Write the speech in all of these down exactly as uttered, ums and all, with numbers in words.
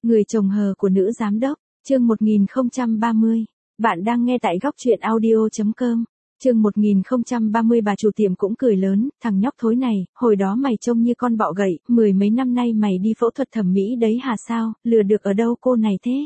Người chồng hờ của nữ giám đốc, chương một nghìn không trăm ba mươi. Bạn đang nghe tại góc truyện audio chấm com. Chương một nghìn không trăm ba mươi. Bà chủ tiệm cũng cười lớn, thằng nhóc thối này, hồi đó mày trông như con bọ gậy, mười mấy năm nay mày đi phẫu thuật thẩm mỹ đấy hả sao, lừa được ở đâu cô này thế?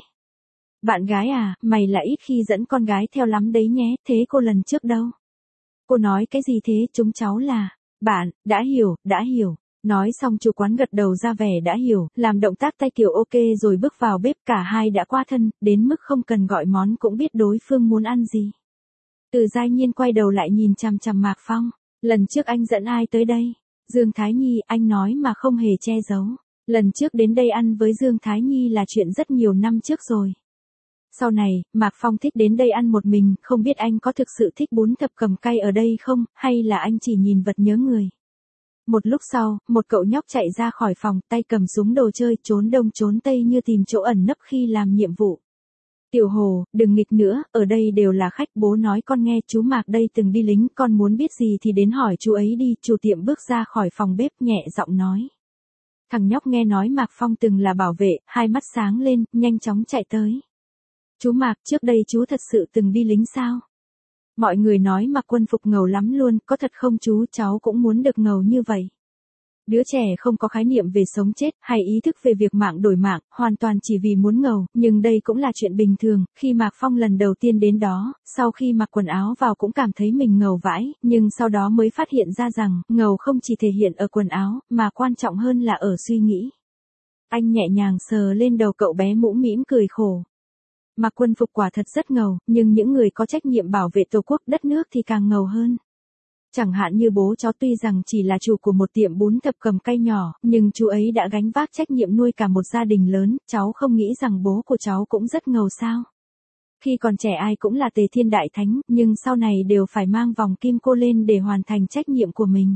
Bạn gái à, mày là ít khi dẫn con gái theo lắm đấy nhé, thế cô lần trước đâu? Cô nói cái gì thế, chúng cháu là, bạn, đã hiểu, đã hiểu. Nói xong chủ quán gật đầu ra vẻ đã hiểu, làm động tác tay kiểu ok rồi bước vào bếp, cả hai đã qua thân, đến mức không cần gọi món cũng biết đối phương muốn ăn gì. Từ Giai Nhiên quay đầu lại nhìn chằm chằm Mạc Phong, lần trước anh dẫn ai tới đây? Dương Thái Nhi, anh nói mà không hề che giấu. Lần trước đến đây ăn với Dương Thái Nhi là chuyện rất nhiều năm trước rồi. Sau này, Mạc Phong thích đến đây ăn một mình, không biết anh có thực sự thích bún thập cẩm cay ở đây không, hay là anh chỉ nhìn vật nhớ người. Một lúc sau, một cậu nhóc chạy ra khỏi phòng, tay cầm súng đồ chơi, trốn đông trốn tây như tìm chỗ ẩn nấp khi làm nhiệm vụ. Tiểu Hồ, đừng nghịch nữa, ở đây đều là khách, bố nói con nghe, chú Mạc đây từng đi lính, con muốn biết gì thì đến hỏi chú ấy đi. Chủ tiệm bước ra khỏi phòng bếp nhẹ giọng nói. Thằng nhóc nghe nói Mạc Phong từng là bảo vệ, hai mắt sáng lên, nhanh chóng chạy tới. Chú Mạc, trước đây chú thật sự từng đi lính sao? Mọi người nói mặc quân phục ngầu lắm luôn, có thật không chú? Cháu cũng muốn được ngầu như vậy. Đứa trẻ không có khái niệm về sống chết, hay ý thức về việc mạng đổi mạng, hoàn toàn chỉ vì muốn ngầu, nhưng đây cũng là chuyện bình thường. Khi Mạc Phong lần đầu tiên đến đó, sau khi mặc quần áo vào cũng cảm thấy mình ngầu vãi, nhưng sau đó mới phát hiện ra rằng, ngầu không chỉ thể hiện ở quần áo, mà quan trọng hơn là ở suy nghĩ. Anh nhẹ nhàng sờ lên đầu cậu bé mũm mĩm cười khổ. Mặc quân phục quả thật rất ngầu, nhưng những người có trách nhiệm bảo vệ tổ quốc đất nước thì càng ngầu hơn. Chẳng hạn như bố cháu tuy rằng chỉ là chủ của một tiệm bún thập cẩm cay nhỏ, nhưng chú ấy đã gánh vác trách nhiệm nuôi cả một gia đình lớn, cháu không nghĩ rằng bố của cháu cũng rất ngầu sao? Khi còn trẻ ai cũng là Tề Thiên Đại Thánh, nhưng sau này đều phải mang vòng kim cô lên để hoàn thành trách nhiệm của mình.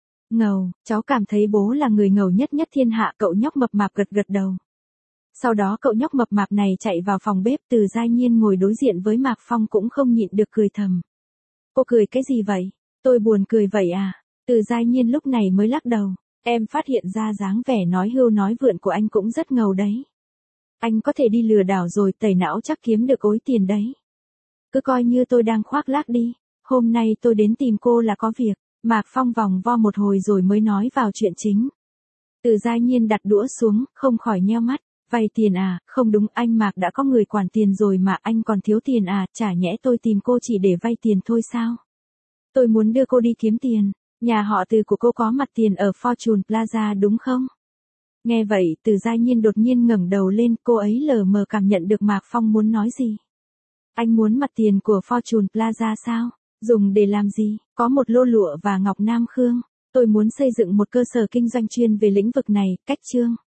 Ngầu, cháu cảm thấy bố là người ngầu nhất nhất thiên hạ, cậu nhóc mập mạp gật gật đầu. Sau đó cậu nhóc mập mạp này chạy vào phòng bếp, Từ Giai Nhiên ngồi đối diện với Mạc Phong cũng không nhịn được cười thầm. Cô cười cái gì vậy? Tôi buồn cười vậy à? Từ Giai Nhiên lúc này mới lắc đầu. Em phát hiện ra dáng vẻ nói hưu nói vượn của anh cũng rất ngầu đấy. Anh có thể đi lừa đảo rồi tẩy não chắc kiếm được ối tiền đấy. Cứ coi như tôi đang khoác lác đi. Hôm nay tôi đến tìm cô là có việc. Mạc Phong vòng vo một hồi rồi mới nói vào chuyện chính. Từ Giai Nhiên đặt đũa xuống, không khỏi nheo mắt. Vay tiền à, không đúng, anh Mạc đã có người quản tiền rồi mà, anh còn thiếu tiền à, chả nhẽ tôi tìm cô chỉ để vay tiền thôi sao? Tôi muốn đưa cô đi kiếm tiền, nhà họ Từ của cô có mặt tiền ở Fortune Plaza đúng không? Nghe vậy, Từ Giai Nhiên đột nhiên ngẩng đầu lên, cô ấy lờ mờ cảm nhận được Mạc Phong muốn nói gì. Anh muốn mặt tiền của Fortune Plaza sao? Dùng để làm gì? Có một lô lụa và ngọc Nam Khương. Tôi muốn xây dựng một cơ sở kinh doanh chuyên về lĩnh vực này, cách chương.